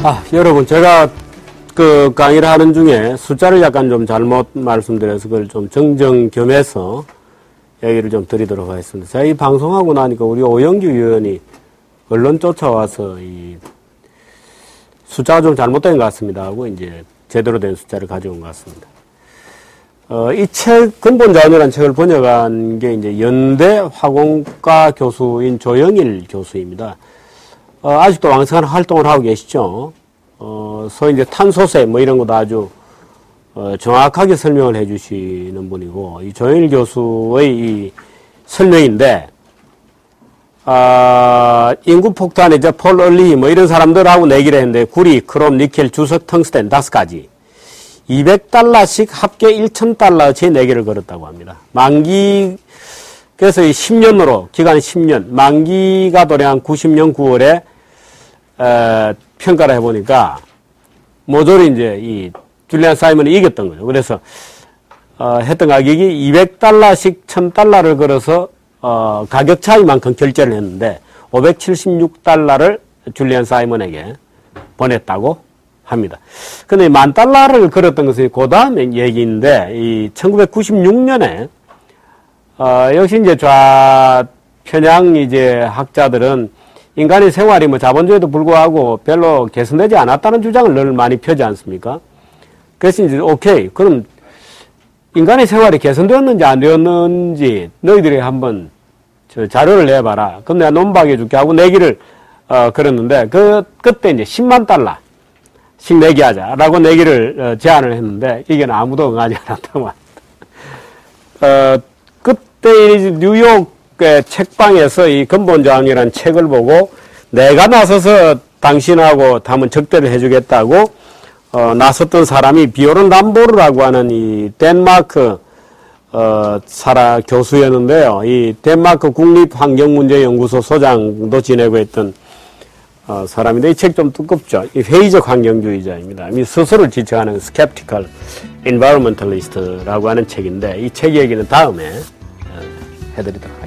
여러분, 제가 그 강의를 하는 중에 숫자를 약간 좀 잘못 말씀드려서 그걸 좀 정정 겸해서 얘기를 좀 드리도록 하겠습니다. 제가 이 방송하고 나니까 우리 오영규 의원이 언론 쫓아와서 이 숫자가 좀 잘못된 것 같습니다 하고 이제 제대로 된 숫자를 가져온 것 같습니다. 이 책, 근본자원이라는 책을 번역한 게 이제 연대 화공과 교수인 조영일 교수입니다. 아직도 왕성한 활동을 하고 계시죠. 소위 이제 탄소세 뭐 이런 것도 아주 정확하게 설명을 해 주시는 분이고, 이 조영일 교수의 이 설명인데, 인구 폭탄 이제 폴 얼리 뭐 이런 사람들하고 내기를 했는데, 구리, 크롬, 니켈, 주석, 텅스텐 5가지. 200달러씩 합계 1,000달러어치 내기를 걸었다고 합니다. 만기, 그래서 이 10년으로, 기간 10년, 만기가 도래한 90년 9월에, 평가를 해보니까, 모조리 이제 이 줄리안 사이먼이 이겼던 거죠. 그래서, 했던 가격이 200달러씩 1,000달러를 걸어서, 가격 차이만큼 결제를 했는데, 576달러를 줄리안 사이먼에게 보냈다고 합니다. 근데 $10,000를 걸었던 것이 그 다음에 얘기인데, 이 1996년에, 역시 이제 좌편향 이제 학자들은 인간의 생활이 뭐 자본주의에도 불구하고 별로 개선되지 않았다는 주장을 늘 많이 펴지 않습니까? 그래서 이제 오케이. 그럼 인간의 생활이 개선되었는지 안 되었는지 너희들이 한번 저 자료를 내봐라. 그럼 내가 논박해 줄게 하고 내기를 걸었는데 그때 이제 $100,000씩 내기 하자라고 내기를 제안을 했는데 이게 아무도 응하지 않았다고 합니다. 그때 뉴욕의 책방에서 이 근본저항이라는 책을 보고 내가 나서서 당신하고 한번 적대를 해주겠다고 나섰던 사람이 비오른 람보르라고 하는 이 덴마크 교수였는데요. 이 덴마크 국립환경문제연구소 소장도 지내고 있던 사람인데 이 책 좀 두껍죠. 이 회의적 환경주의자입니다. 스스로를 지칭하는 skeptical environmentalist라고 하는 책인데 이 책 얘기는 다음에 해드리도록 하겠습니다.